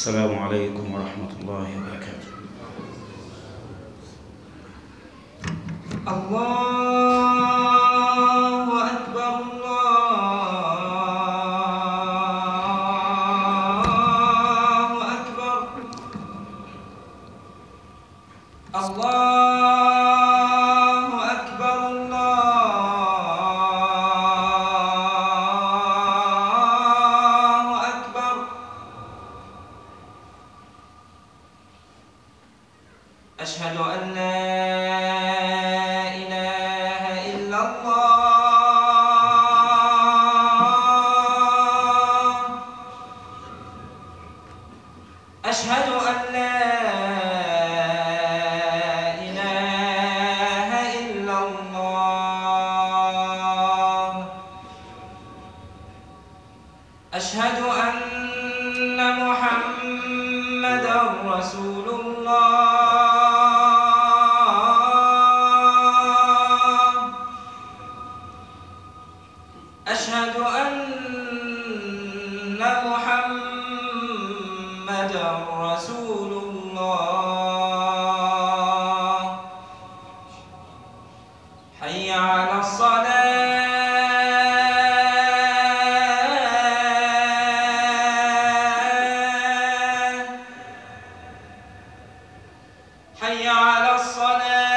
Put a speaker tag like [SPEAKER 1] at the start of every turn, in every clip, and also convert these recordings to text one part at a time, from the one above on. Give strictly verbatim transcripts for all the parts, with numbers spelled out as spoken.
[SPEAKER 1] السلام عليكم ورحمة الله وبركاته.
[SPEAKER 2] الله أكبر الله أكبر الله أكبر الله أكبر. أشهد أن لا أشهد أن لا إله إلا الله. أشهد أن محمدًا رسول الله. أشهد أن محمدًا رسول الله. حي على الصلاة. حي على الصلاة.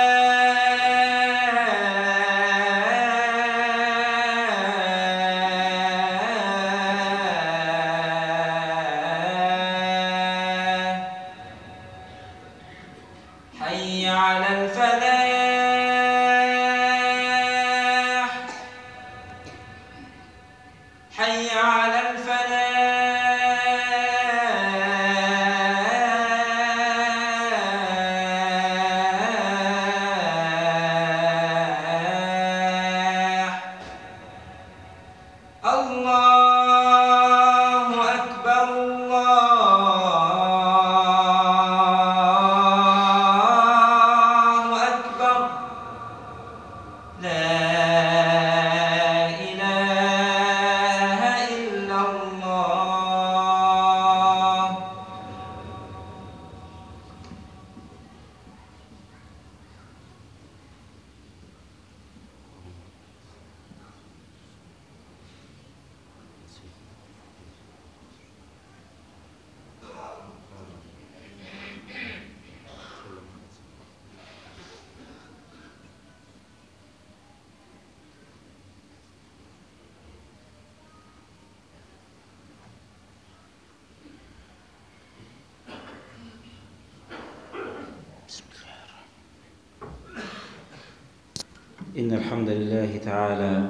[SPEAKER 2] حي على الفلاح. حي على الفلاح. الله أكبر الله أكبر. لا إله إلا الله.
[SPEAKER 1] إن الحمد لله تعالى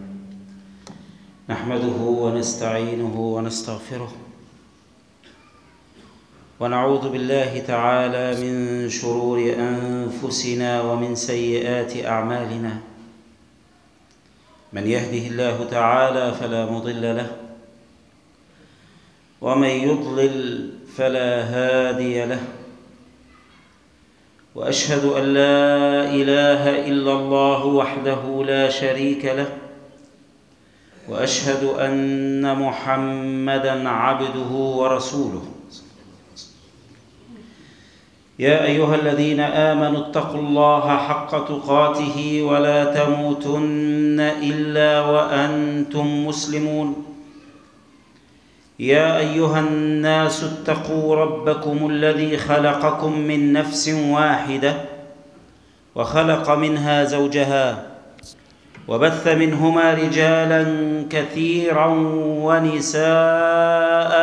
[SPEAKER 1] نحمده ونستعينه ونستغفره، ونعوذ بالله تعالى من شرور أنفسنا ومن سيئات أعمالنا. من يهده الله تعالى فلا مضل له، ومن يضلل فلا هادي له. وأشهد أن لا إله إلا الله وحده لا شريك له، وأشهد أن محمدًا عبده ورسوله. يا أيها الذين آمنوا اتقوا الله حق تقاته ولا تموتن إلا وأنتم مسلمون. يا أيها الناس اتقوا ربكم الذي خلقكم من نفس واحدة، وخلق منها زوجها، وبث منهما رجالا كثيرا ونساء.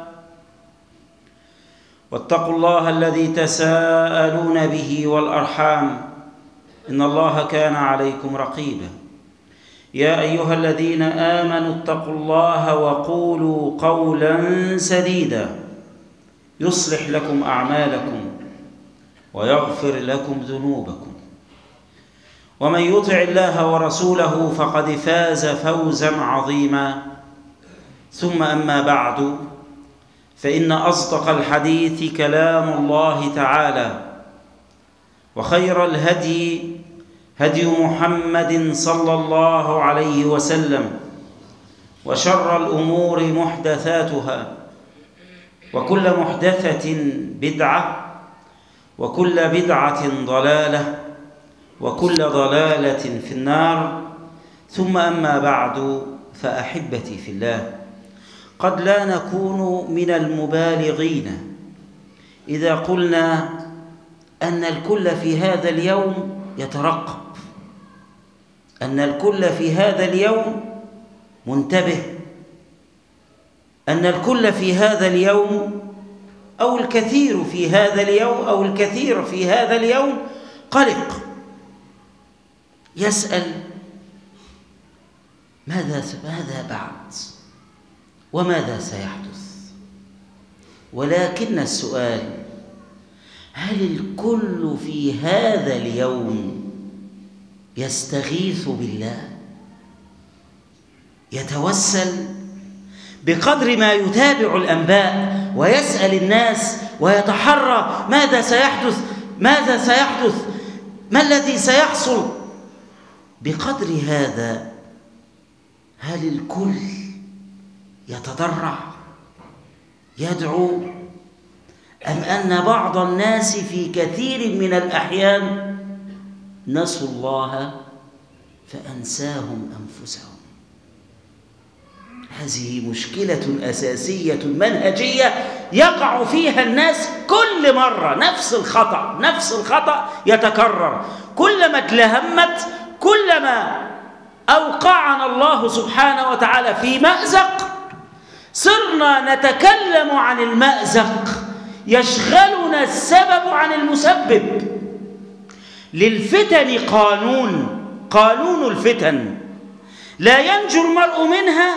[SPEAKER 1] واتقوا الله الذي تساءلون به والأرحام، إن الله كان عليكم رقيبا. يا أيها الذين آمنوا اتقوا الله وقولوا قولا سديدا يصلح لكم أعمالكم ويغفر لكم ذنوبكم، ومن يطع الله ورسوله فقد فاز فوزا عظيما. ثم أما بعد، فإن أصدق الحديث كلام الله تعالى، وخير الهدي هدي محمد صلى الله عليه وسلم، وشر الأمور محدثاتها، وكل محدثة بدعة، وكل بدعة ضلالة، وكل ضلالة في النار. ثم أما بعد، فأحبتي في الله، قد لا نكون من المبالغين إذا قلنا أن الكل في هذا اليوم يترقب، أن الكل في هذا اليوم منتبه، أن الكل في هذا اليوم أو الكثير في هذا اليوم أو الكثير في هذا اليوم قلق، يسأل ماذا ماذا بعد وماذا سيحدث. ولكن السؤال: هل الكل في هذا اليوم يستغيث بالله، يتوسل بقدر ما يتابع الأنباء ويسأل الناس ويتحرى ماذا سيحدث ماذا سيحدث ما الذي سيحصل؟ بقدر هذا هل الكل يتضرع يدعو، أم أن بعض الناس في كثير من الأحيان نسوا الله فأنساهم أنفسهم؟ هذه مشكلة أساسية منهجية يقع فيها الناس كل مرة، نفس الخطأ نفس الخطأ يتكرر. كلما تلهمت، كلما أوقعنا الله سبحانه وتعالى في مأزق، صرنا نتكلم عن المأزق، يشغلنا السبب عن المسبب. للفتن قانون، قانون الفتن لا ينجو المرء منها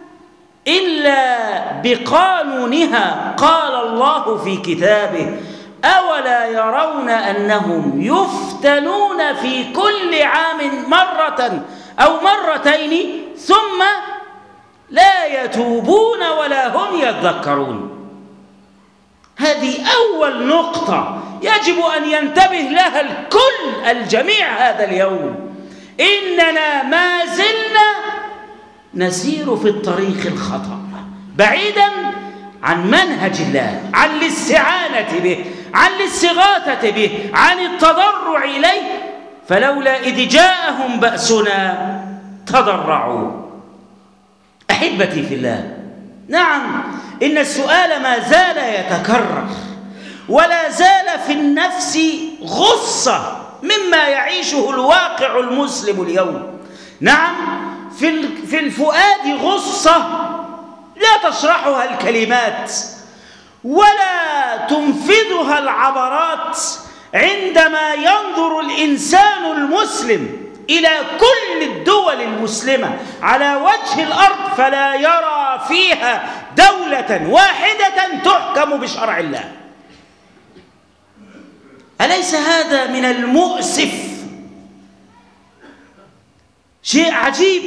[SPEAKER 1] إلا بقانونها. قال الله في كتابه: أولا يرون أنهم يفتنون في كل عام مرة أو مرتين ثم لا يتوبون ولا هم يذكرون. هذه أول نقطة يجب أن ينتبه لها الكل، الجميع هذا اليوم. إننا ما زلنا نسير في الطريق الخطأ، بعيدا عن منهج الله، عن الاستعانة به، عن الاستغاثة به، عن التضرع إليه. فلولا إذ جاءهم بأسنا تضرعوا. أحبتي في الله، نعم، إن السؤال ما زال يتكرر، ولا زال في النفس غصة مما يعيشه الواقع المسلم اليوم. نعم، في الفؤاد غصة لا تشرحها الكلمات ولا تنفذها العبرات عندما ينظر الإنسان المسلم إلى كل الدول المسلمة على وجه الأرض، فلا يرى فيها دولة واحدة تحكم بشرع الله. أليس هذا من المؤسف؟ شيء عجيب.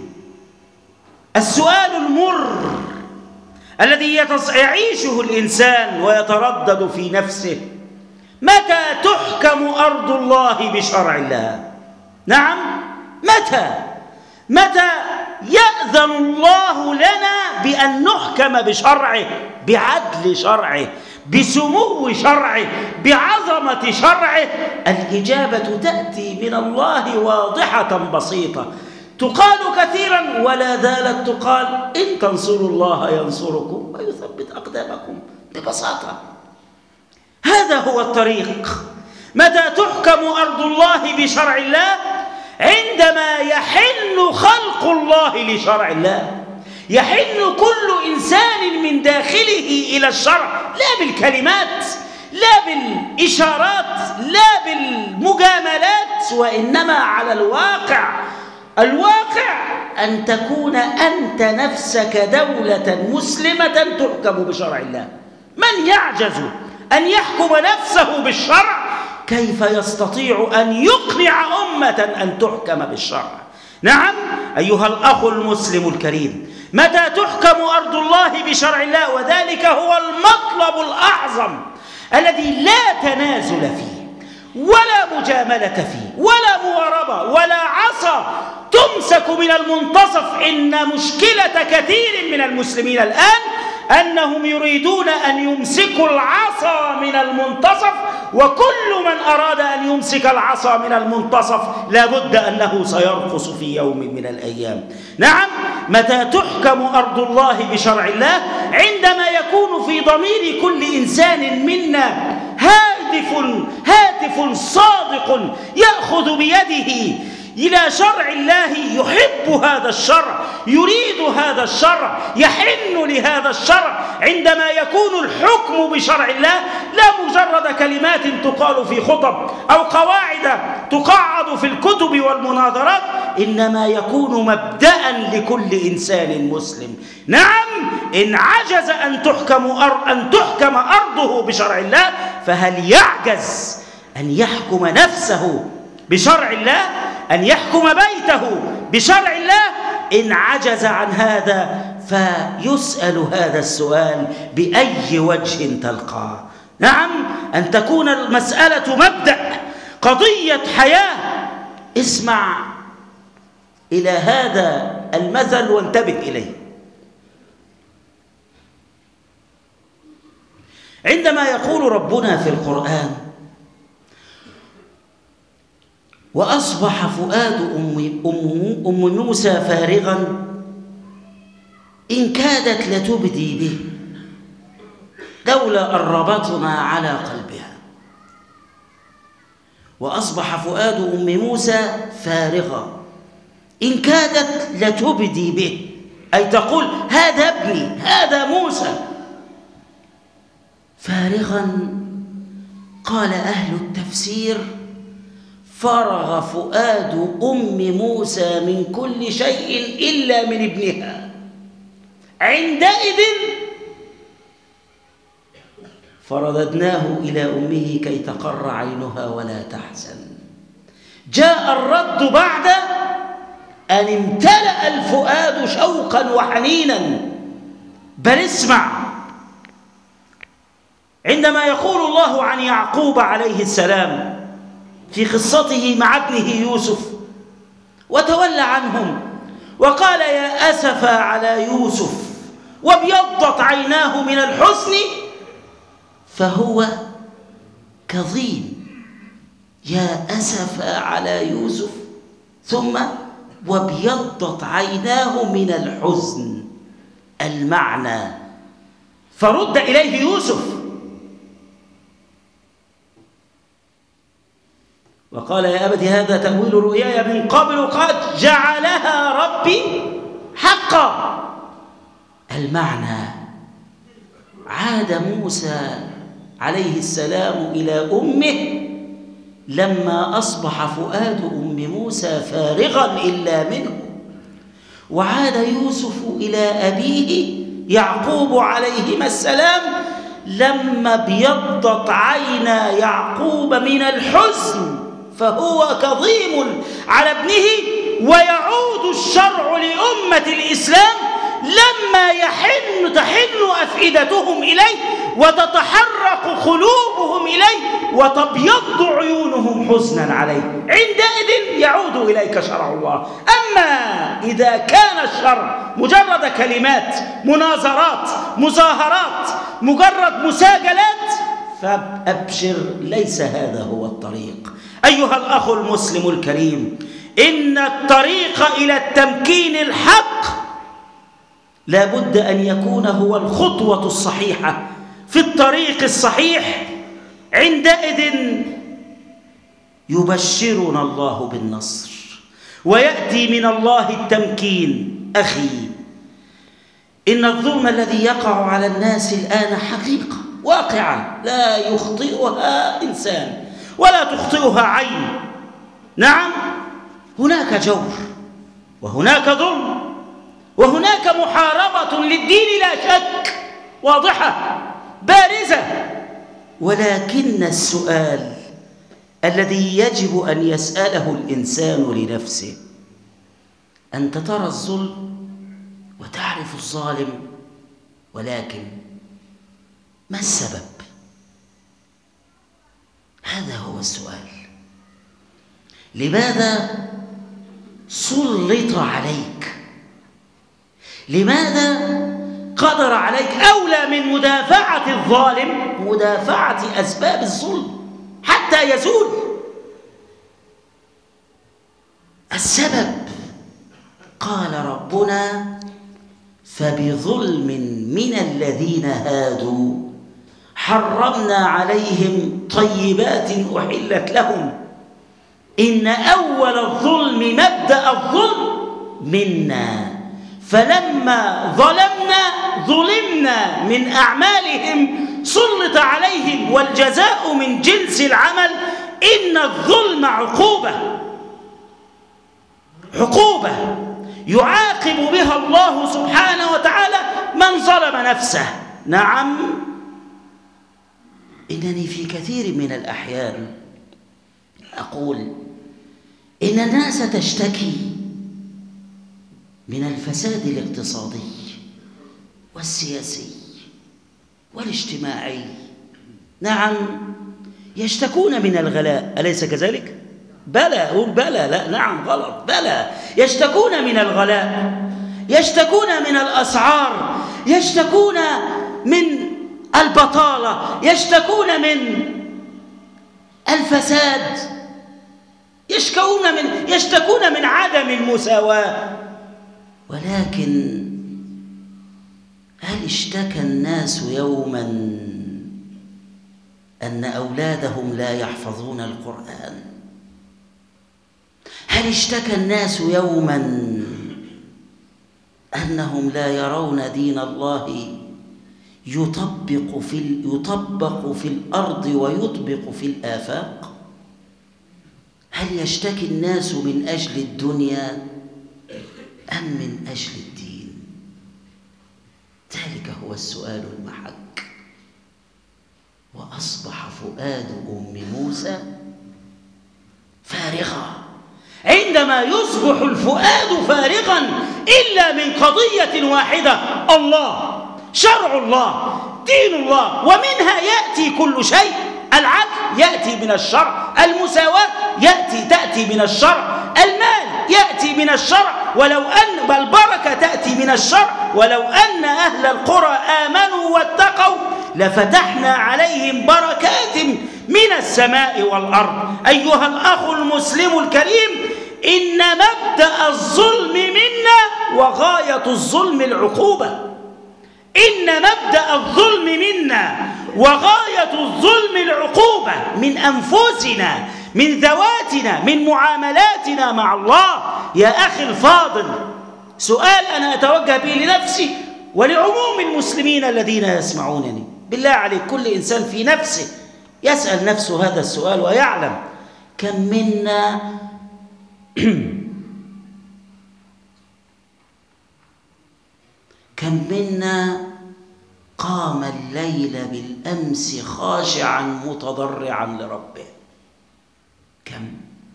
[SPEAKER 1] السؤال المر الذي يعيشه الإنسان ويتردد في نفسه: متى تحكم أرض الله بشرع الله؟ نعم، متى متى يأذن الله لنا بأن نحكم بشرعه، بعدل شرعه، بسمو شرعه، بعظمة شرعه؟ الإجابة تأتي من الله واضحة بسيطة، تقال كثيرا ولا زالت تقال: إن تنصروا الله ينصركم ويثبت أقدامكم. ببساطة هذا هو الطريق. متى تحكم أرض الله بشرع الله؟ عندما يحن خلق الله لشرع الله، يحن كل إنسان من داخله إلى الشرع، لا بالكلمات، لا بالإشارات، لا بالمجاملات، وإنما على الواقع. الواقع أن تكون أنت نفسك دولة مسلمة تحكم بشرع الله. من يعجز أن يحكم نفسه بالشرع كيف يستطيع أن يقنع أمة أن تحكم بالشرع؟ نعم أيها الأخ المسلم الكريم، متى تحكم أرض الله بشرع الله؟ وذلك هو المطلب الأعظم الذي لا تنازل فيه ولا مجاملة فيه ولا مواربة ولا عصا تمسك من المنتصف. إن مشكلة كثير من المسلمين الآن أنهم يريدون أن يمسكوا العصا من المنتصف، وكل من أراد أن يمسك العصا من المنتصف لابد أنه سيرقص في يوم من الأيام. نعم، متى تحكم أرض الله بشرع الله؟ عندما يكون في ضمير كل إنسان منا هاتف هاتف صادق يأخذ بيده إلى شرع الله، يحب هذا الشرع، يريد هذا الشرع، يحن لهذا الشرع. عندما يكون الحكم بشرع الله لا مجرد كلمات تقال في خطب أو قواعد تقعد في الكتب والمناظرات، إنما يكون مبدأ لكل إنسان مسلم. نعم، إن عجز أن تحكم أر... أن تحكم أرضه بشرع الله، فهل يعجز أن يحكم نفسه بشرع الله؟ أن يحكم بيته بشرع الله؟ إن عجز عن هذا فيسأل هذا السؤال: بأي وجه تلقاه؟ نعم، أن تكون المسألة مبدأ، قضية حياة. اسمع إلى هذا المثل وانتبه إليه. عندما يقول ربنا في القرآن: وأصبح فؤاد أم, أم, أم موسى فارغا إن كادت لتبدي به لولا أن ربطنا على قلبها. وأصبح فؤاد أم موسى فارغا إن كادت لتبدي به، أي تقول هذا ابني، هذا موسى. فارغا، قال أهل التفسير: فرغ فؤاد أم موسى من كل شيء إلا من ابنها. عندئذ فرددناه إلى أمه كي تقر عينها ولا تحزن. جاء الرد بعد أن امتلأ الفؤاد شوقا وحنينا. بل اسمع، عندما يقول الله عن يعقوب عليه السلام في قصته مع ابنه يوسف وتولى عنهم وقال: يا أسفا على يوسف وابيضت عيناه من الحزن فهو كظيم. يا أسفا على يوسف، ثم وابيضت عيناه من الحزن. المعنى: فرد إليه يوسف وقال: يا أبت هذا تأويل رؤياي من قبل قد جعلها ربي حقا. المعنى: عاد موسى عليه السلام إلى أمه لما أصبح فؤاد أم موسى فارغا إلا منه، وعاد يوسف إلى أبيه يعقوب عليهما السلام لما ابيضت عينا يعقوب من الحزن فهو كظيم على ابنه. ويعود الشرع لأمة الإسلام لما يحن تحن أفئدتهم إليه وتتحرك قلوبهم إليه وتبيض عيونهم حزنا عليه. عندئذ يعود إليك شرع الله. أما إذا كان الشرع مجرد كلمات، مناظرات، مظاهرات، مجرد مساجلات، فأبشر، ليس هذا هو الطريق. أيها الأخ المسلم الكريم، إن الطريق إلى التمكين الحق لا بد أن يكون هو الخطوة الصحيحة في الطريق الصحيح. عندئذ يبشرنا الله بالنصر ويأتي من الله التمكين. أخي، إن الظلم الذي يقع على الناس الآن حقيقة واقعة لا يخطئها إنسان ولا تخطئها عين. نعم، هناك جور وهناك ظلم وهناك محاربة للدين لا شك، واضحة بارزة. ولكن السؤال الذي يجب أن يسأله الإنسان لنفسه: أنت ترى الظلم وتعرف الظالم، ولكن ما السبب؟ هذا هو السؤال. لماذا سلط عليك؟ لماذا قدر عليك. أولى من مدافعة الظالم مدافعة أسباب الظلم حتى يزول السبب. قال ربنا فبظلم من الذين هادوا حرمنا عليهم طيبات أحلت لهم إن أول الظلم مبدأ الظلم منا فلما ظلمنا ظلمنا من أعمالهم سلط عليهم والجزاء من جنس العمل إن الظلم عقوبة عقوبة يعاقب بها الله سبحانه وتعالى من ظلم نفسه. نعم، إنني في كثير من الأحيان أقول إن الناس تشتكي من الفساد الاقتصادي والسياسي والاجتماعي. نعم، يشتكون من الغلاء، أليس كذلك؟ بلى، قول بلى، لا نعم غلط، بلى، يشتكون من الغلاء، يشتكون من الأسعار، يشتكون من البطالة، يشتكون من الفساد، يشتكون من يشتكون من عدم المساواة. ولكن هل اشتكى الناس يوما أن أولادهم لا يحفظون القرآن؟ هل اشتكى الناس يوما أنهم لا يرون دين الله يطبق في يطبق في الأرض ويطبق في الآفاق؟ هل يشتكي الناس من أجل الدنيا أم من أجل الدين؟ ذلك هو السؤال المحك. وأصبح فؤاد أم موسى فارغا. عندما يصبح الفؤاد فارغا إلا من قضية واحدة: الله، شرع الله، دين الله، ومنها يأتي كل شيء. العدل يأتي من الشرع، المساواة يأتي تأتي من الشرع، المال يأتي من الشرع، ولو أن البركة تأتي من الشرع. ولو أن أهل القرى آمنوا واتقوا لفتحنا عليهم بركات من السماء والأرض. أيها الأخ المسلم الكريم، إن مبدأ الظلم منا وغاية الظلم العقوبة. إن مبدأ الظلم منا وغاية الظلم العقوبة من أنفسنا، من ذواتنا، من معاملاتنا مع الله. يا أخي الفاضل، سؤال أنا أتوجه به لنفسي ولعموم المسلمين الذين يسمعونني. بالله عليك، كل إنسان في نفسه يسأل نفسه هذا السؤال ويعلم كم منا كم منا قام الليل بالأمس خاشعا متضرعا لربه؟ كم؟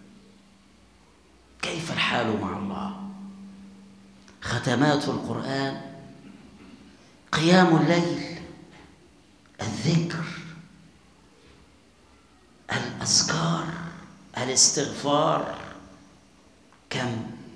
[SPEAKER 1] كيف الحال مع الله؟ ختمات القرآن، قيام الليل، الذكر، الأذكار، الاستغفار، كم؟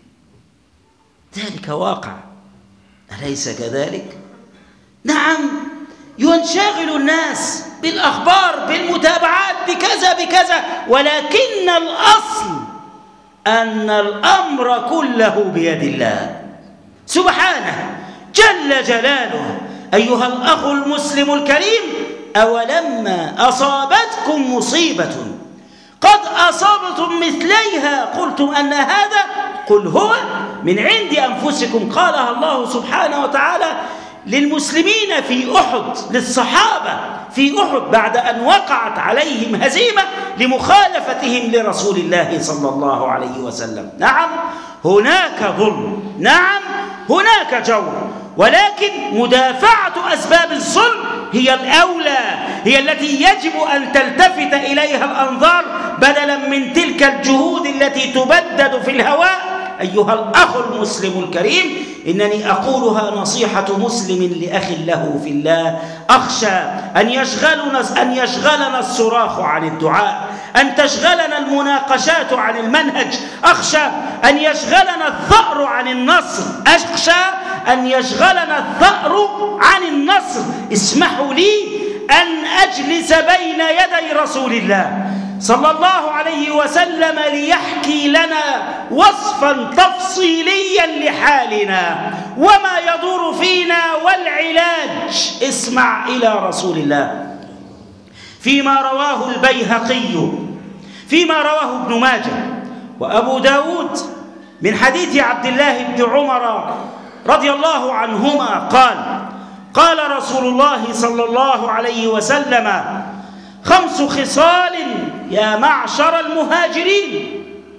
[SPEAKER 1] ذلك واقع، أليس كذلك؟ نعم، ينشغل الناس بالأخبار، بالمتابعات، بكذا بكذا، ولكن الأصل أن الأمر كله بيد الله سبحانه جل جلاله. أيها الأخ المسلم الكريم، أولما أصابتكم مصيبة قد أصابتم مثليها قلتم أن هذا، قل هو من عند أنفسكم. قالها الله سبحانه وتعالى للمسلمين في أحد، للصحابة في أحد بعد أن وقعت عليهم هزيمة لمخالفتهم لرسول الله صلى الله عليه وسلم. نعم، هناك ظلم، نعم هناك جور، ولكن مدافعة أسباب الظلم هي الأولى، هي التي يجب أن تلتفت إليها الأنظار بدلا من تلك الجهود التي تبدد في الهواء. أيها الأخ المسلم الكريم، إنني أقولها نصيحة مسلم لأخ له في الله. أخشى أن يشغلنا أن يشغلنا الصراخ عن الدعاء، أن تشغلنا المناقشات عن المنهج، أخشى أن يشغلنا الثأر عن النصر، أخشى أن يشغلنا الثأر عن النصر. اسمحوا لي أن أجلس بين يدي رسول الله صلى الله عليه وسلم ليحكي لنا وصفا تفصيليا لحالنا وما يدور فينا والعلاج. اسمع إلى رسول الله فيما رواه البيهقي، فيما رواه ابن ماجه وأبو داود من حديث عبد الله بن عمر رضي الله عنهما قال: قال رسول الله صلى الله عليه وسلم: خمس خصال يا معشر المهاجرين.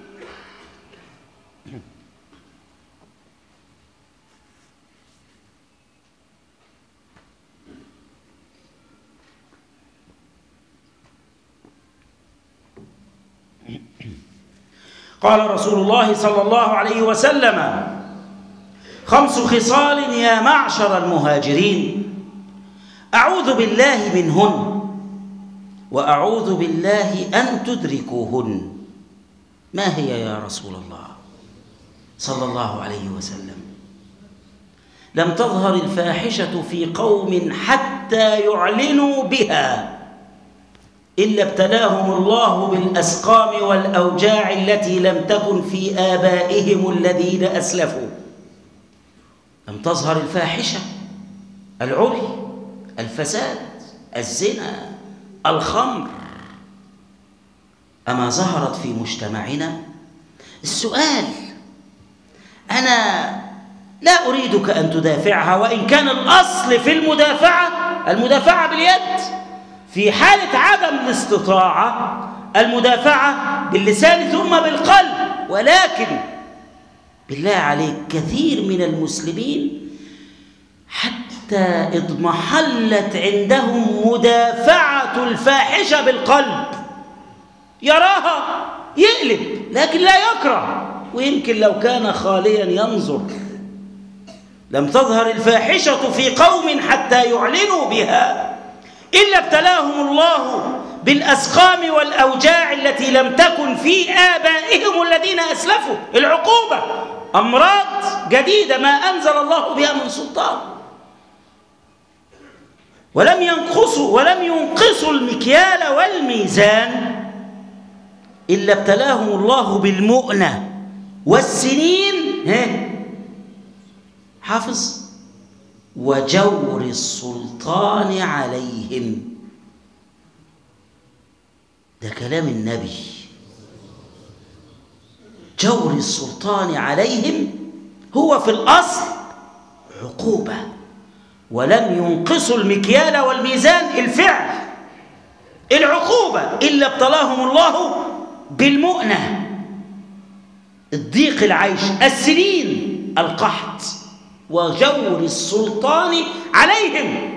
[SPEAKER 1] قال رسول الله صلى الله عليه وسلم: خمس خصال يا معشر المهاجرين أعوذ بالله منهن وأعوذ بالله أن تدركوهن. ما هي يا رسول الله صلى الله عليه وسلم؟ لم تظهر الفاحشة في قوم حتى يعلنوا بها إلا ابتلاهم الله بالأسقام والأوجاع التي لم تكن في آبائهم الذين أسلفوا. لم تظهر الفاحشة، العري، الفساد، الزنا، الخمر، أما ظهرت في مجتمعنا؟ السؤال، أنا لا أريدك أن تدافعها، وإن كان الأصل في المدافعة المدافعة باليد، في حالة عدم الاستطاعة المدافعة باللسان ثم بالقلب. ولكن بالله عليك كثير من المسلمين حتى اضمحلت عندهم مدافعة الفاحشة بالقلب، يراها يقلب لكن لا يكره، ويمكن لو كان خاليا ينظر. لم تظهر الفاحشة في قوم حتى يعلنوا بها إلا ابتلاهم الله بالأسقام والأوجاع التي لم تكن في آبائهم الذين أسلفوا. العقوبة أمراض جديدة ما أنزل الله بها من سلطان، ولم ينقصوا ولم ينقصوا المكيال والميزان إلا ابتلاهم الله بالمؤنة والسنين، حافظ، وجور السلطان عليهم. ده كلام النبي. جور السلطان عليهم هو في الأصل عقوبة، ولم ينقصوا المكيال والميزان الفعل العقوبة إلا ابتلاهم الله بالمؤنة، الضيق العيش، السنين، القحط، وجور السلطان عليهم.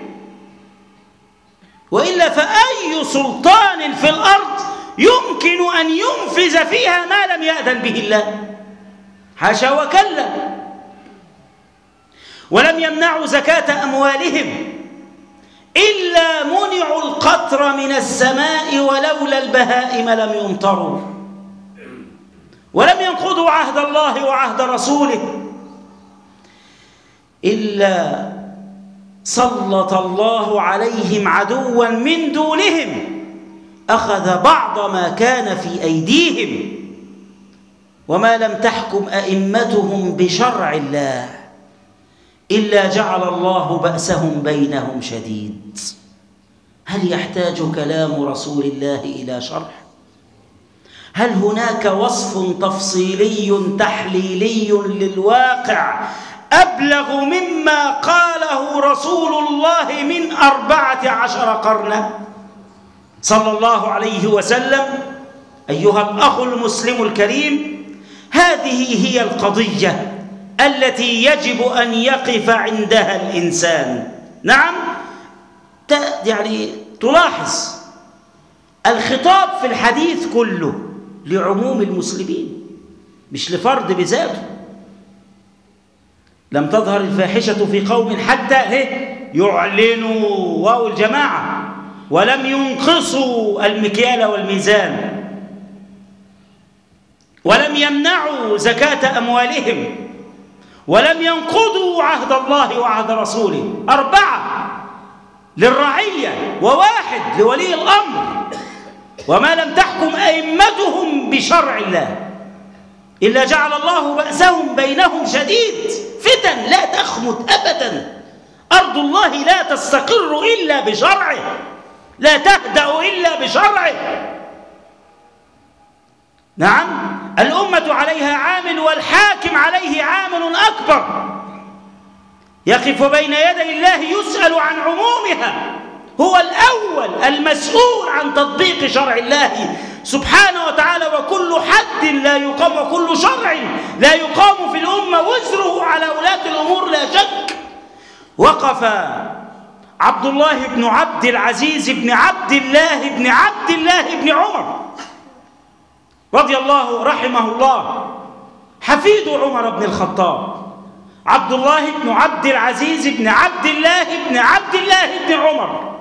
[SPEAKER 1] وإلا فأي سلطان في الأرض يمكن أن ينفذ فيها ما لم يأذن به الله؟ حاشا وكلا. ولم يمنعوا زكاة أموالهم إلا منعوا القطر من السماء ولولا البهائم لم يمطروا. ولم ينقضوا عهد الله وعهد رسوله إلا سلط الله عليهم عدوا من دونهم أخذ بعض ما كان في أيديهم. وما لم تحكم أئمتهم بشرع الله إلا جعل الله بأسهم بينهم شديد. هل يحتاج كلام رسول الله إلى شرح؟ هل هناك وصف تفصيلي تحليلي للواقع أبلغ مما قاله رسول الله من أربعة عشر قرنا صلى الله عليه وسلم؟ أيها الأخ المسلم الكريم، هذه هي القضية التي يجب أن يقف عندها الإنسان. نعم، يعني تلاحظ الخطاب في الحديث كله لعموم المسلمين مش لفرد بذاته. لم تظهر الفاحشة في قوم حتى يعلنوا واو الجماعة ولم ينقصوا المكيال والميزان. ولم يمنعوا زكاة أموالهم، ولم ينقضوا عهد الله وعهد رسوله. أربعة للرعية وواحد لولي الأمر. وما لم تحكم أئمتهم بشرع الله إلا جعل الله بأسهم بينهم شديد. فتن لا تخمد أبدا. أرض الله لا تستقر إلا بشرعه، لا تهدأ إلا بشرعه. نعم، الأمة عليها عامل والحاكم عليه عامل أكبر، يقف بين يدي الله يسأل عن عمومها. هو الأول المسؤول عن تطبيق شرع الله سبحانه وتعالى، وكل حد لا يقام وكل شرع لا يقام في الأمة وزره على ولاة الأمور لا شك. وقف عبد الله بن عبد العزيز بن عبد الله بن عبد الله بن عمر رضي الله رحمه الله، حفيد عمر بن الخطاب، عبد الله بن عبد العزيز بن عبد الله بن عبد الله بن عمر،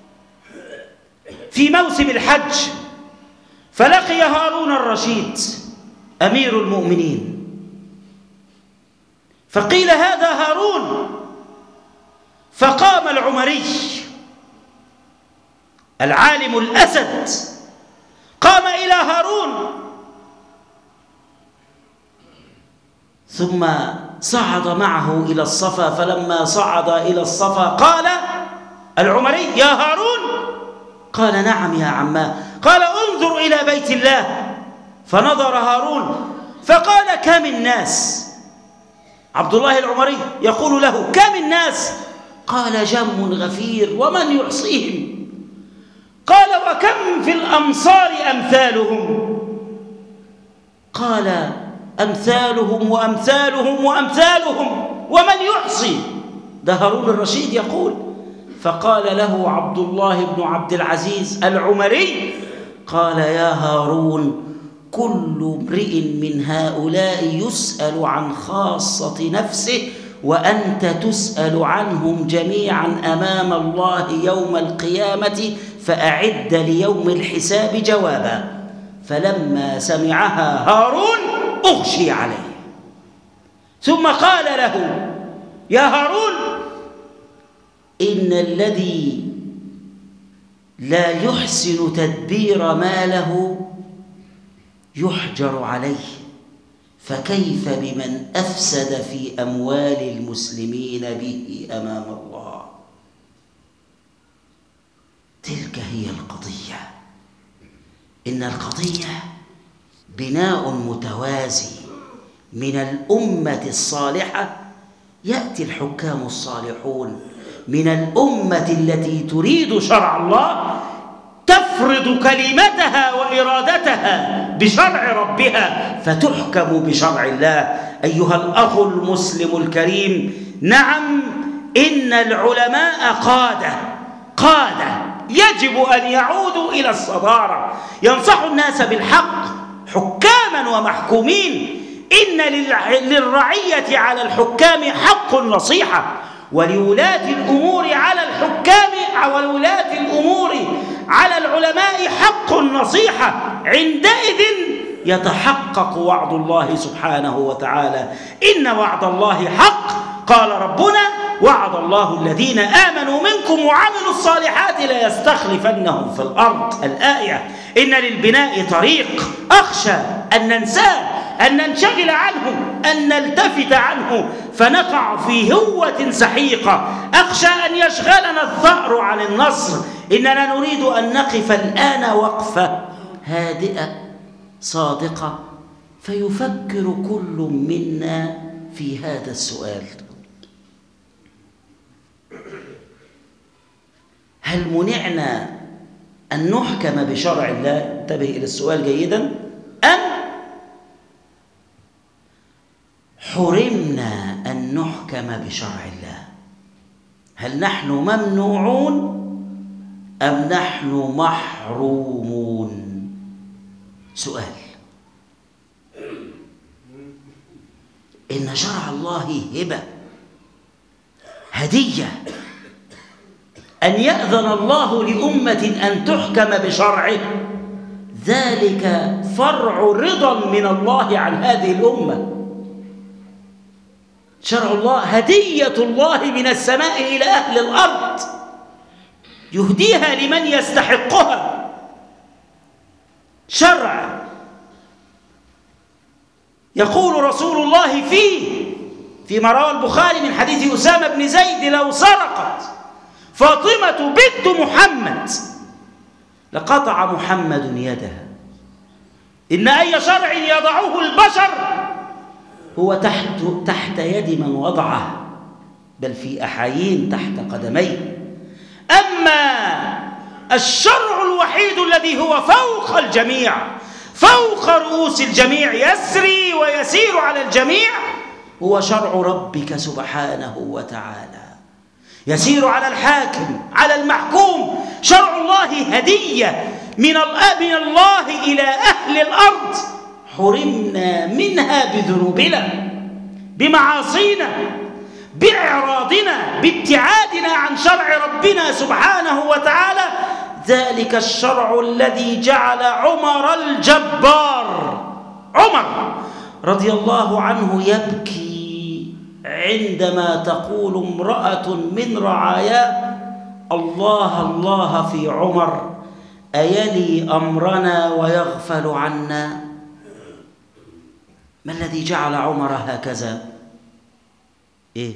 [SPEAKER 1] في موسم الحج فلقي هارون الرشيد أمير المؤمنين، فقيل هذا هارون، فقام العمري العالم الأسد قام إلى هارون، ثم صعد معه إلى الصفا. فلما صعد إلى الصفا قال العمري: يا هارون. قال: نعم يا عماه. قال: انظر إلى بيت الله. فنظر هارون فقال: كم الناس؟ عبد الله العمري يقول له: كم الناس؟ قال: جم غفير، ومن يحصيهم؟ قال: وكم في الأمصار أمثالهم؟ قال: أمثالهم وأمثالهم وأمثالهم، ومن يحصي؟ ده هارون الرشيد يقول. فقال له عبد الله بن عبد العزيز العمري، قال: يا هارون، كل امرئ من هؤلاء يسأل عن خاصة نفسه، وأنت تسأل عنهم جميعا أمام الله يوم القيامة، فأعد ليوم الحساب جوابا. فلما سمعها هارون أغشي عليه، ثم قال له: يا هارون، إن الذي لا يحسن تدبير ماله يحجر عليه، فكيف بمن أفسد في أموال المسلمين به أمام الله؟ تلك هي القضية. إن القضية بناء متوازي من الأمة الصالحة، يأتي الحكام الصالحون من الأمة التي تريد شرع الله، تفرض كلمتها وإرادتها بشرع ربها فتحكم بشرع الله. أيها الأخ المسلم الكريم، نعم، إن العلماء قادة قادة يجب أن يعودوا إلى الصدارة، ينصحوا الناس بالحق حكاما ومحكومين. إن للرعية على الحكام حق النصيحة، ولولاة الأمور على الحكام وولاة الأمور على العلماء حق النصيحة. عندئذ يتحقق وعد الله سبحانه وتعالى. إن وعد الله حق، قال ربنا: وعد الله الذين آمنوا منكم وعملوا الصالحات ليستخلفنهم في الأرض. الآية. إن للبناء طريق أخشى أن ننساه، أن ننشغل عنه، أن نلتفت عنه فنقع في هوة سحيقة. أخشى أن يشغلنا الثأر عن النصر. إننا نريد أن نقف الآن وقفة هادئة صادقة، فيفكر كل منا في هذا السؤال: هل منعنا أن نحكم بشرع الله؟ انتبه إلى السؤال جيدا. أم حرمنا أن نحكم بشرع الله؟ هل نحن ممنوعون أم نحن محرومون؟ سؤال. إن شرع الله هبة، هدية، أن يأذن الله لأمة أن تحكم بشرعه، ذلك فرع رضا من الله عن هذه الأمة. شرع الله هدية الله من السماء إلى أهل الأرض، يهديها لمن يستحقها. شرع يقول رسول الله فيه فيما روى البخاري من حديث أسامة بن زيد: لو سرقت فاطمة بنت محمد لقطع محمد يدها. إن أي شرع يضعه البشر هو تحت, تحت يد من وضعه، بل في أحايين تحت قدميه. أما الشرع الوحيد الذي هو فوق الجميع، فوق رؤوس الجميع، يسري ويسير على الجميع، هو شرع ربك سبحانه وتعالى، يسير على الحاكم على المحكوم. شرع الله هدية من الله إلى أهل الأرض، حرمنا منها بذنوبنا، بمعاصينا، بإعراضنا، بابتعادنا عن شرع ربنا سبحانه وتعالى. ذلك الشرع الذي جعل عمر الجبار، عمر رضي الله عنه، يبكي عندما تقول امرأة من رعاياه: الله الله في عمر أيلي أمرنا ويغفل عنا. ما الذي جعل عمر هكذا؟ إيه؟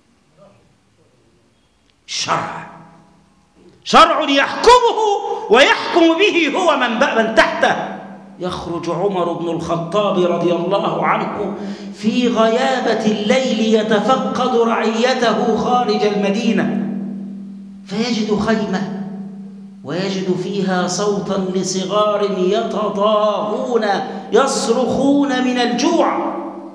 [SPEAKER 1] شرع، شرع يحكمه ويحكم به هو من من تحته. يخرج عمر بن الخطاب رضي الله عنه في غيابة الليل يتفقد رعيته خارج المدينة، فيجد خيمة ويجد فيها صوتا لصغار يتضاغون يصرخون من الجوع،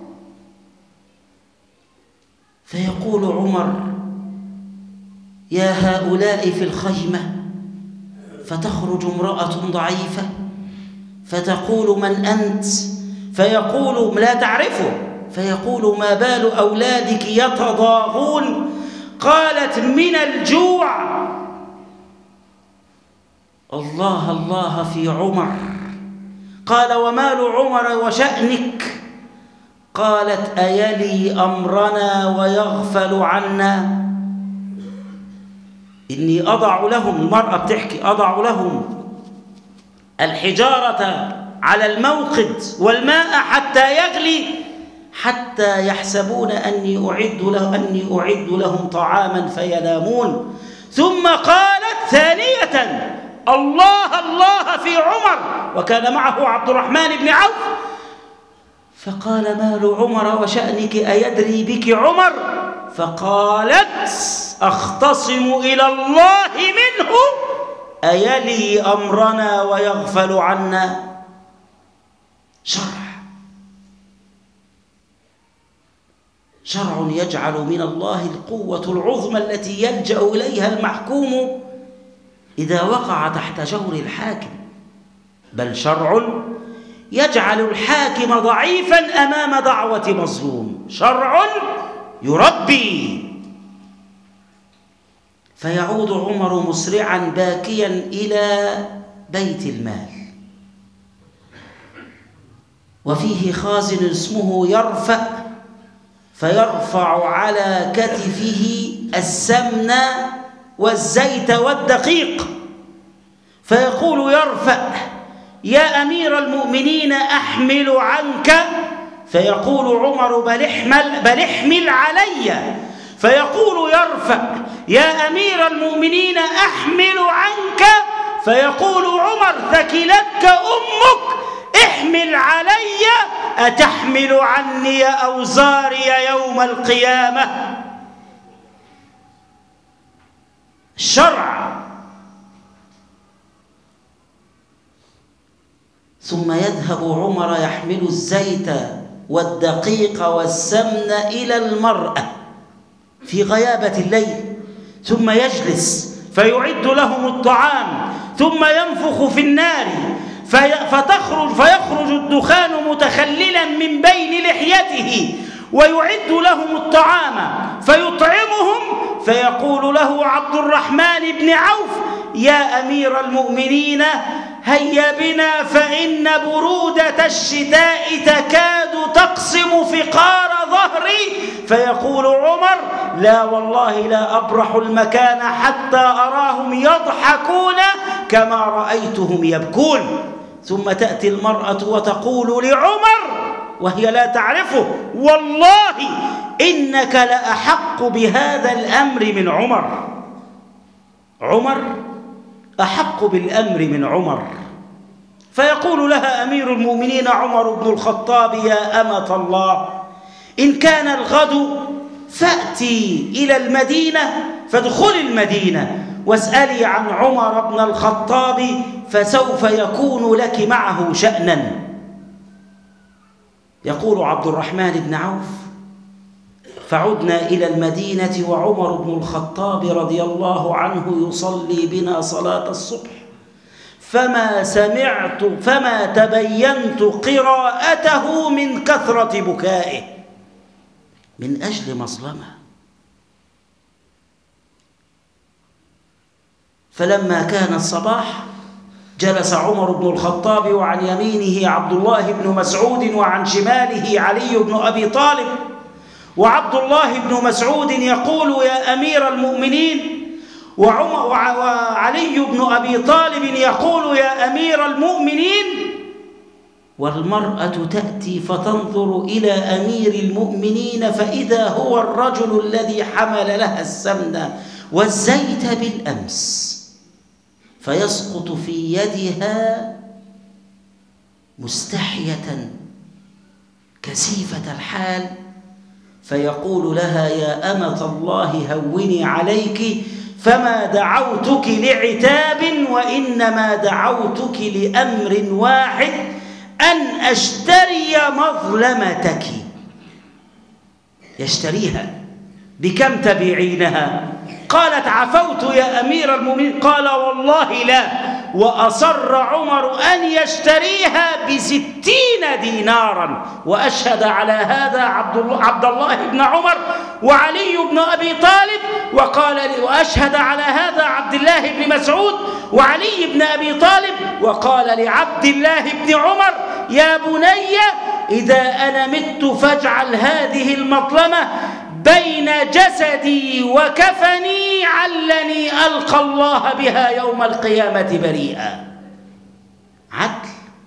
[SPEAKER 1] فيقول عمر: يا هؤلاء في الخيمة. فتخرج امرأة ضعيفة فتقول: من أنت؟ فيقول: لا تعرفه. فيقول: ما بال أولادك يتضاغون؟ قالت: من الجوع. الله الله في عمر. قال: ومال عمر وشأنك؟ قالت: أيلي أمرنا ويغفل عنا؟ إني أضع لهم، المرأة بتحكي، أضع لهم الحجارة على الموقد والماء حتى يغلي، حتى يحسبون أني أعد له أني أعد لهم طعاما فينامون. ثم قالت ثانية: الله الله في عمر، وكان معه عبد الرحمن بن عوف. فقال: مال عمر وشأنك أيدري بك عمر؟ فقالت: أختصم إلى الله منه أيلي أمرنا ويغفل عنا؟ شرع، شرع يجعل من الله القوة العظمى التي يلجأ إليها المحكوم إذا وقع تحت جور الحاكم، بل شرع يجعل الحاكم ضعيفا أمام دعوة مظلوم، شرع يربي. فيعود عمر مسرعا باكيا إلى بيت المال، وفيه خازن اسمه يرفع، فيرفع على كتفه السمن والزيت والدقيق، فيقول يرفع: يا أمير المؤمنين أحمل عنك؟ فيقول عمر: بل احمل, بل احمل علي. فيقول يرفع: يا أمير المؤمنين أحمل عنك؟ فيقول عمر: ثكلتك أمك، احمل علي، أتحمل عني أوزاري يوم القيامة؟ الشرع. ثم يذهب عمر يحمل الزيت والدقيق والسمن إلى المرأة في غيابة الليل، ثم يجلس فيعد لهم الطعام، ثم ينفخ في النار فتخرج فيخرج الدخان متخللا من بين لحيته، ويعد لهم الطعام فيطعمهم، فيقول له عبد الرحمن بن عوف: يا أمير المؤمنين، هيا بنا فإن برودة الشتاء تكاد تقسم فقار ظهري. فيقول عمر: لا والله لا أبرح المكان حتى أراهم يضحكون كما رأيتهم يبكون. ثم تأتي المرأة وتقول لعمر وهي لا تعرفه: والله إنك لأحق بهذا الأمر من عمر. عمر أحق بالأمر من عمر. فيقول لها أمير المؤمنين عمر بن الخطاب: يا أمة الله، إن كان الغد فأتي إلى المدينة فادخلي المدينة واسألي عن عمر بن الخطاب فسوف يكون لك معه شأنا. يقول عبد الرحمن بن عوف: فعدنا إلى المدينة وعمر بن الخطاب رضي الله عنه يصلي بنا صلاة الصبح، فما سمعت فما تبينت قراءته من كثرة بكائه من أجل مظلمة. فلما كان الصباح جلس عمر بن الخطاب وعن يمينه عبد الله بن مسعود وعن شماله علي بن أبي طالب، وعبد الله بن مسعود يقول: يا أمير المؤمنين، وعلي بن أبي طالب يقول: يا أمير المؤمنين. والمرأة تأتي فتنظر إلى أمير المؤمنين فإذا هو الرجل الذي حمل لها السمن والزيت بالأمس، فيسقط في يدها مستحية كسيفة الحال، فيقول لها: يا أمة الله هوني عليك، فما دعوتك لعتاب وإنما دعوتك لأمر واحد، أن أشتري مظلمتك. يشتريها بكم تبيعينها؟ قالت: عفوت يا أمير المؤمنين. قال: والله لا. وأصر عمر أن يشتريها بستين دينارا. وأشهد على هذا عبد الله بن عمر وعلي بن أبي طالب، وقال وأشهد على هذا عبد الله بن مسعود وعلي بن أبي طالب، وقال لعبد الله بن عمر: يا بني، إذا أنا مت فاجعل هذه المظلمة بين جسدي وكفني علني ألقى الله بها يوم القيامة بريئا. عدل،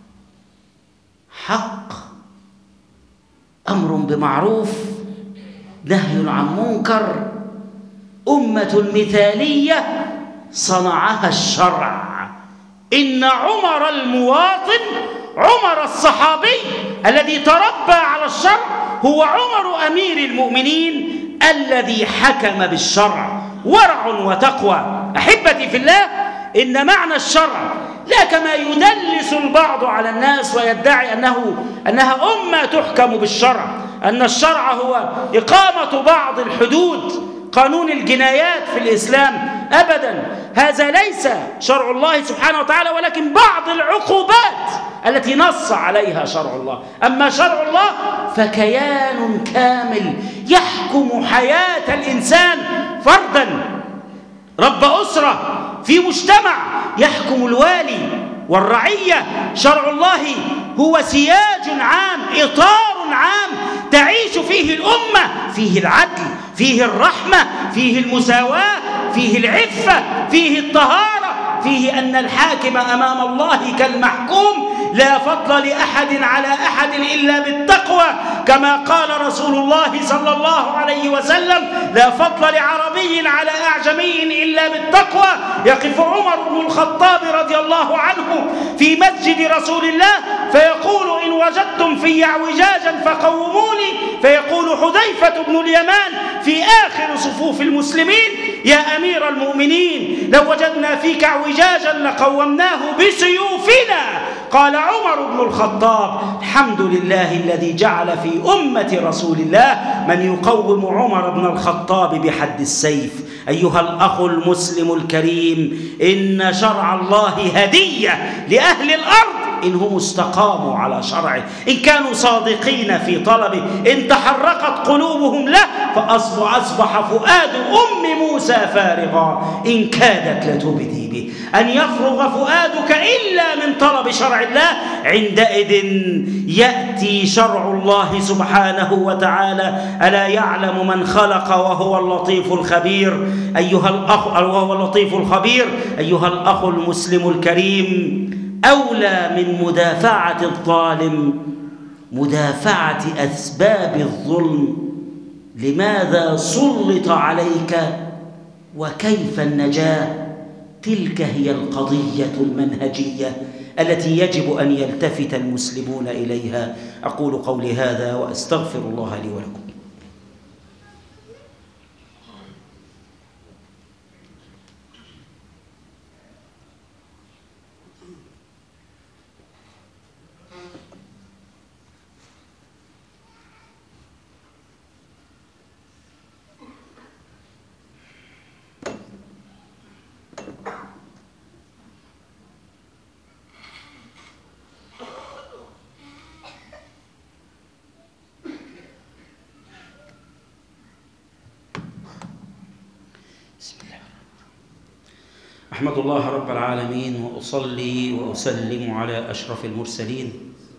[SPEAKER 1] حق، أمر بمعروف، نهي عن منكر، أمة مثالية صنعها الشرع. إن عمر المواطن، عمر الصحابي الذي تربى على الشرع، هو عمر أمير المؤمنين الذي حكم بالشرع. ورع وتقوى. أحبتي في الله، إن معنى الشرع لا كما يدلس البعض على الناس ويدعي أنه أنها أمة تحكم بالشرع، أن الشرع هو إقامة بعض الحدود، قانون الجنايات في الإسلام. أبدا، هذا ليس شرع الله سبحانه وتعالى، ولكن بعض العقوبات التي نص عليها شرع الله. أما شرع الله فكيان كامل يحكم حياة الإنسان فردا، رب أسرة في مجتمع، يحكم الوالي والرعية. شرع الله هو سياج عام، إطار عام تعيش فيه الأمة، فيه العدل، فيه الرحمة، فيه المساواة، فيه العفة، فيه الطهارة، فيه أن الحاكم أمام الله كالمحكوم، لا فضل لأحد على أحد إلا بالتقوى، كما قال رسول الله صلى الله عليه وسلم: لا فضل لعربي على أعجمي إلا بالتقوى. يقف عمر بن الخطاب رضي الله عنه في مسجد رسول الله فيقول: إن وجدتم في اعوجاجا فقوموني. فيقول حذيفة بن اليمان في آخر صفوف المسلمين: يا أمير المؤمنين، لو وجدنا فيك اعوجاجا لقومناه بسيوفنا. قال عمر بن الخطاب: الحمد لله الذي جعل في أمة رسول الله من يقوم عمر بن الخطاب بحد السيف. أيها الأخ المسلم الكريم، إن شرع الله هدية لأهل الأرض إن هم استقاموا على شرعه، إن كانوا صادقين في طلبه، إن تحركت قلوبهم له، فأصبح أصبح فؤاد أم موسى فارغا إن كادت لتبدي به. أن يفرغ فؤادك إلا من طلب شرع الله، عندئذ يأتي شرع الله سبحانه وتعالى. ألا يعلم من خلق وهو اللطيف الخبير أيها الأخ وهو اللطيف الخبير أيها الأخ المسلم الكريم، أولى من مدافعة الظالم مدافعة أسباب الظلم. لماذا سلط عليك وكيف النجاة؟ تلك هي القضية المنهجية التي يجب أن يلتفت المسلمون إليها. أقول قولي هذا وأستغفر الله لي ولكم. أحمد الله رب العالمين وأصلي وأسلم على أشرف المرسلين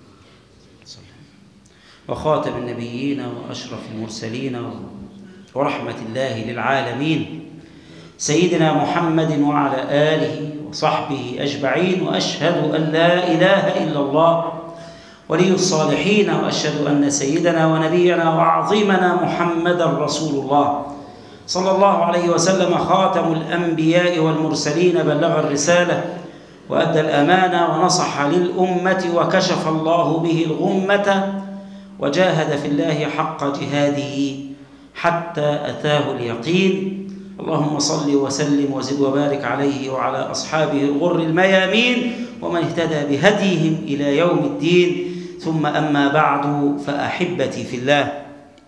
[SPEAKER 1] وخاتم النبيين وأشرف المرسلين ورحمة الله للعالمين سيدنا محمد وعلى آله وصحبه أجمعين. وأشهد أن لا إله إلا الله ولي الصالحين، وأشهد أن سيدنا ونبينا وعظيمنا محمدا رسول الله صلى الله عليه وسلم خاتم الأنبياء والمرسلين، بلغ الرسالة وأدى الأمانة ونصح للأمة وكشف الله به الغمة وجاهد في الله حق جهاده حتى أتاه اليقين. اللهم صل وسلم وزد وبارك عليه وعلى أصحابه الغر الميامين ومن اهتدى بهديهم إلى يوم الدين. ثم أما بعد، فأحبتي في الله،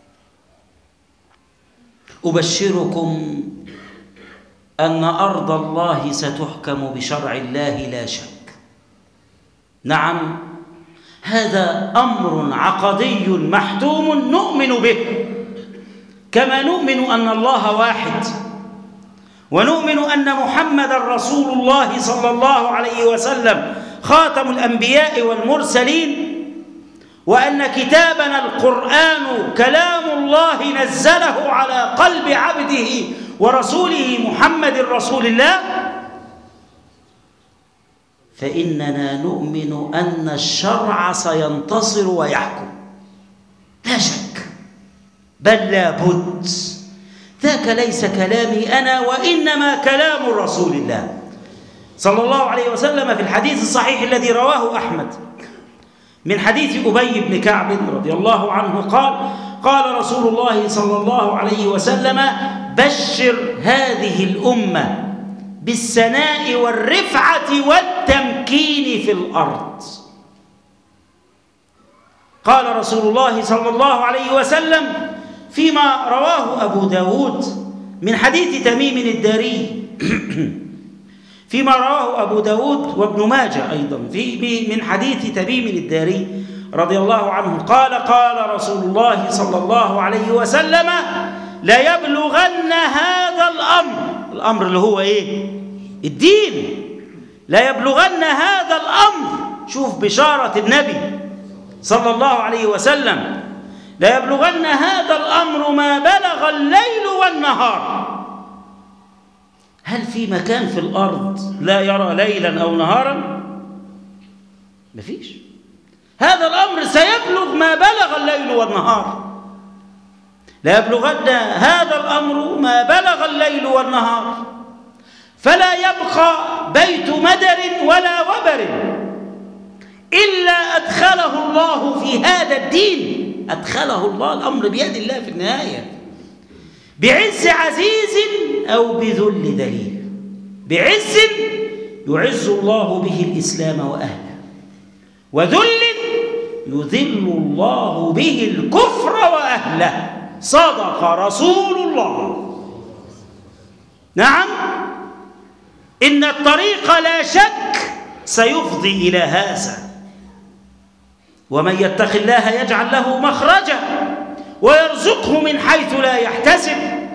[SPEAKER 1] أبشركم أن أرض الله ستحكم بشرع الله لا شك. نعم، هذا أمر عقدي محتوم نؤمن به، كما نؤمن أن الله واحد، ونؤمن أن محمد رسول الله صلى الله عليه وسلم خاتم الأنبياء والمرسلين، وأن كتابنا القرآن كلام الله نزله على قلب عبده ورسوله محمد رسول الله. فإننا نؤمن أن الشرع سينتصر ويحكم لا شك، بل لا بد. ذاك ليس كلامي أنا، وإنما كلام رسول الله صلى الله عليه وسلم في الحديث الصحيح الذي رواه أحمد من حديث أبي بن كعب رضي الله عنه قال: قال رسول الله صلى الله عليه وسلم: بشر هذه الأمة بالسناء والرفعة والتمكين في الأرض. قال رسول الله صلى الله عليه وسلم فيما رواه أبو داود من حديث تميم الداري فيما رواه أبو داود وابن ماجه أيضا في من حديث تميم الداري رضي الله عنه قال: قال رسول الله صلى الله عليه وسلم: لا يبلغن هذا الأمر، الأمر اللي هو إيه؟ الدين. لا يبلغن هذا الأمر، شوف بشارة النبي صلى الله عليه وسلم، لا يبلغن هذا الأمر ما بلغ الليل والنهار. هل في مكان في الأرض لا يرى ليلا أو نهارا؟ مفيش. هذا الأمر سيبلغ ما بلغ الليل والنهار. لا يبلغن هذا الأمر ما بلغ الليل والنهار، فلا يبقى بيت مدر ولا وبر إلا أدخله الله في هذا الدين. أدخله الله، الأمر بيد الله في النهاية، بعز عزيز أو بذل دليل. بعز يعز الله به الإسلام وأهله، وذل يذل الله به الكفر وأهله. صدق رسول الله. نعم، إن الطريق لا شك سيفضي إلى هذا، ومن يتق الله يجعل له مخرجا ويرزقه من حيث لا يحتسب،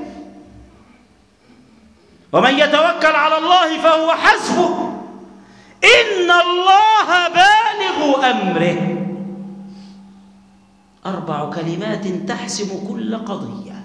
[SPEAKER 1] ومن يتوكل على الله فهو حسبه، إن الله بالغ أمره. أربع كلمات تحسم كل قضية: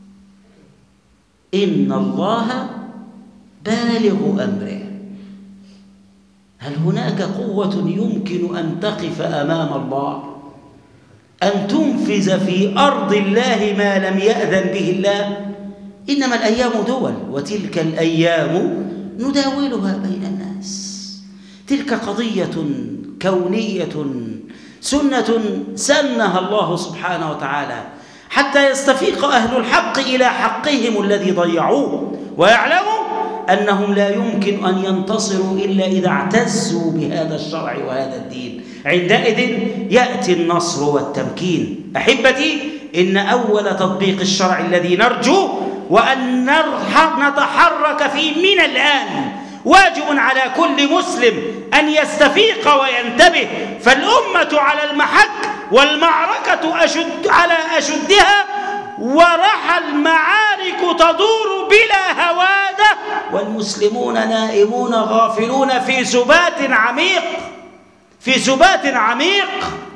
[SPEAKER 1] إن الله بالغ أمره. هل هناك قوة يمكن أن تقف أمام الله، أن تنفذ في أرض الله ما لم يأذن به الله؟ إنما الأيام دول، وتلك الأيام نداولها بين الناس. تلك قضية كونية، سنة سنها الله سبحانه وتعالى حتى يستفيق أهل الحق إلى حقهم الذي ضيعوه، ويعلموا أنهم لا يمكن أن ينتصروا إلا إذا اعتزوا بهذا الشرع وهذا الدين. عندئذ يأتي النصر والتمكين. أحبتي، إن أول تطبيق الشرع الذي نرجو وأن نتحرك فيه من الآن واجب على كل مسلم أن يستفيق وينتبه، فالأمة على المحك والمعركة أشد على أشدها، ورحى المعارك تدور بلا هوادة، والمسلمون نائمون غافلون في سبات عميق، في سبات عميق.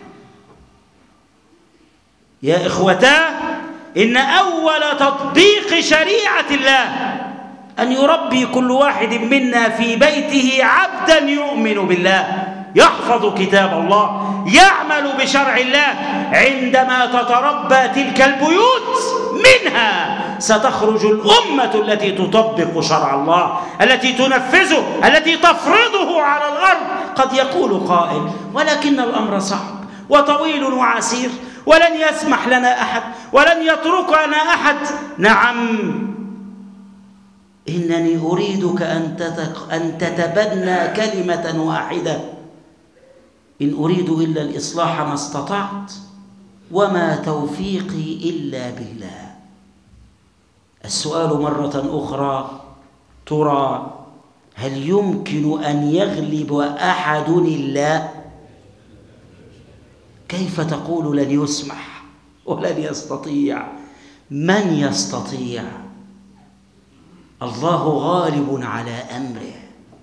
[SPEAKER 1] يا إخوتاه، إن أول تطبيق شريعة الله أن يربي كل واحد منا في بيته عبدا يؤمن بالله، يحفظ كتاب الله، يعمل بشرع الله. عندما تتربى تلك البيوت منها ستخرج الأمة التي تطبق شرع الله، التي تنفذه، التي تفرضه على الأرض. قد يقول قائل: ولكن الأمر صعب وطويل وعسير، ولن يسمح لنا أحد، ولن يتركنا أحد. نعم، إنني أريدك أن تتبنى كلمة واحدة: إن أريد إلا الإصلاح ما استطعت، وما توفيقي إلا بالله. السؤال مرة أخرى: ترى هل يمكن أن يغلب أحد الله؟ كيف تقول لن يسمح ولن يستطيع؟ من يستطيع؟ الله غالب على أمره،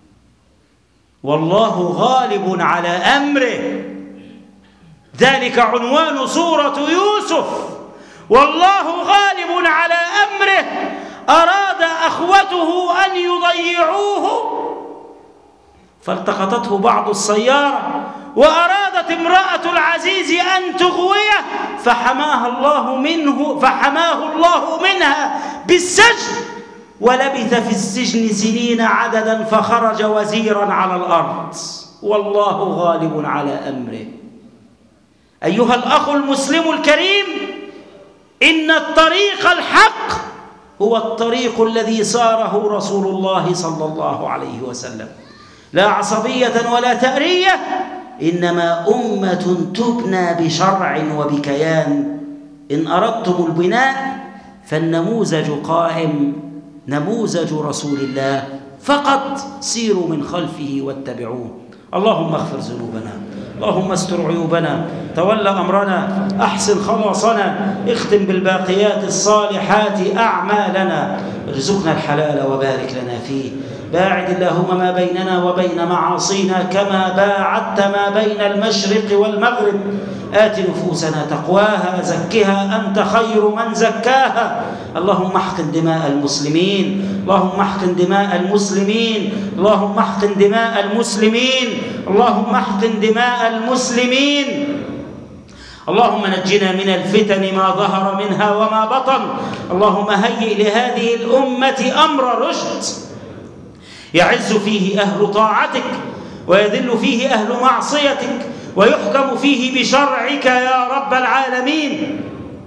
[SPEAKER 1] والله غالب على أمره. ذلك عنوان سورة يوسف: والله غالب على أمره. أراد أخوته أن يضيعوه فالتقطته بعض السيارة، وأرادت امرأة العزيز أن تغويه فحماها الله منه فحماه الله منها بالسجن، ولبث في السجن سنين عددا فخرج وزيرا على الأرض. والله غالب على أمره. أيها الأخ المسلم الكريم، إن الطريق الحق هو الطريق الذي ساره رسول الله صلى الله عليه وسلم، لا عصبية ولا تأرية، إنما أمة تبنى بشرع وبكيان. إن أردتم البناء فالنموذج قائم، نموذج رسول الله، فقط سيروا من خلفه واتبعوه. اللهم اغفر ذنوبنا، اللهم استر عيوبنا، تولى أمرنا، أحسن خلاصنا، اختم بالباقيات الصالحات أعمالنا، ارزقنا الحلال وبارك لنا فيه. باعد اللهم ما بيننا وبين معاصينا كما باعدت ما بين المشرق والمغرب. آت نفوسنا تقواها، زكها أنت خير من زكاها. اللهم احقن دماء المسلمين، اللهم احقن دماء المسلمين، اللهم احقن دماء المسلمين، اللهم احقن دماء المسلمين. اللهم نجنا من الفتن ما ظهر منها وما بطن. اللهم هيئ لهذه الأمة أمر رشد يعز فيه أهل طاعتك ويذل فيه أهل معصيتك، ويحكم فيه بشرعك يا رب العالمين.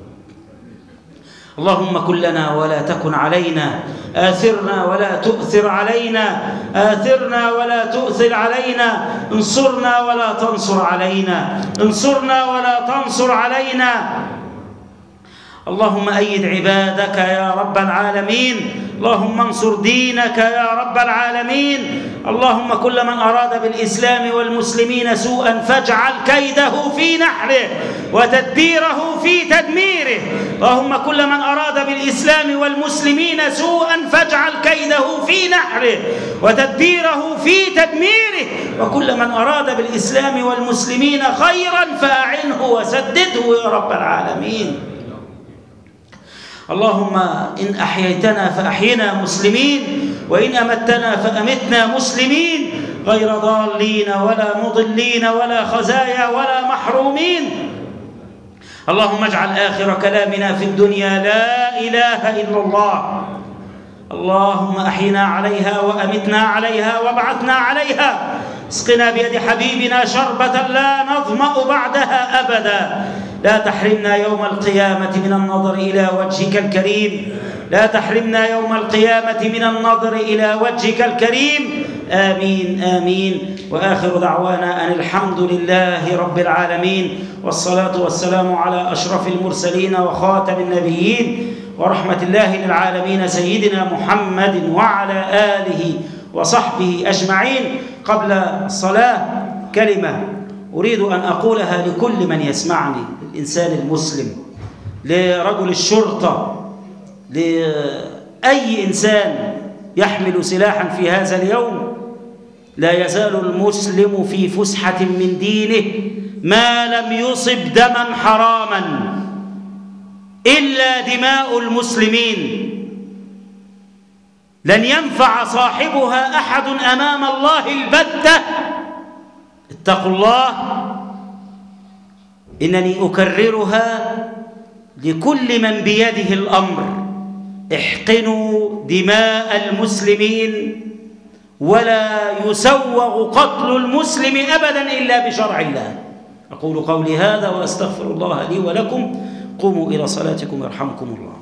[SPEAKER 1] اللهم كن لنا ولا تكن علينا، آثرنا ولا تؤثر علينا، آثرنا ولا تؤثر علينا، انصرنا ولا تنصر علينا، انصرنا ولا تنصر علينا. اللهم أيد عبادك يا رب العالمين، اللهم انصر دينك يا رب العالمين. اللهم كل من أراد بالإسلام والمسلمين سوءا فاجعل كيده في نحره وتدبيره في تدميره. اللهم كل من أراد بالإسلام والمسلمين سوءا فاجعل كيده في نحره وتدبيره في تدميره. وكل من أراد بالإسلام والمسلمين خيرا فأعنه وسدده يا رب العالمين. اللهم إن أحييتنا فأحينا مسلمين، وإن أمتنا فأمتنا مسلمين، غير ضالين ولا مضلين ولا خزايا ولا محرومين. اللهم اجعل آخر كلامنا في الدنيا لا إله إلا الله. اللهم أحينا عليها وأمتنا عليها وابعثنا عليها. اسقنا بيد حبيبنا شربة لا نظمأ بعدها أبدا. لا تحرمنا يوم القيامة من النظر إلى وجهك الكريم. لا تحرمنا يوم القيامة من النظر إلى وجهك الكريم. آمين آمين. وآخر دعوانا أن الحمد لله رب العالمين، والصلاة والسلام على أشرف المرسلين وخاتم النبيين ورحمة الله للعالمين سيدنا محمد وعلى آله وصحبه أجمعين. قبل الصلاة كلمة أريد أن أقولها لكل من يسمعني، الإنسان المسلم، لرجل الشرطة، لأي إنسان يحمل سلاحا في هذا اليوم. لا يزال المسلم في فسحة من دينه ما لم يصب دما حراما إلا دماء المسلمين. لن ينفع صاحبها أحد أمام الله البتة. اتقوا الله. إنني أكررها لكل من بيده الأمر: احقنوا دماء المسلمين، ولا يسوغ قتل المسلم أبدا إلا بشرع الله. أقول قولي هذا وأستغفر الله لي ولكم. قوموا إلى صلاتكم يرحمكم الله.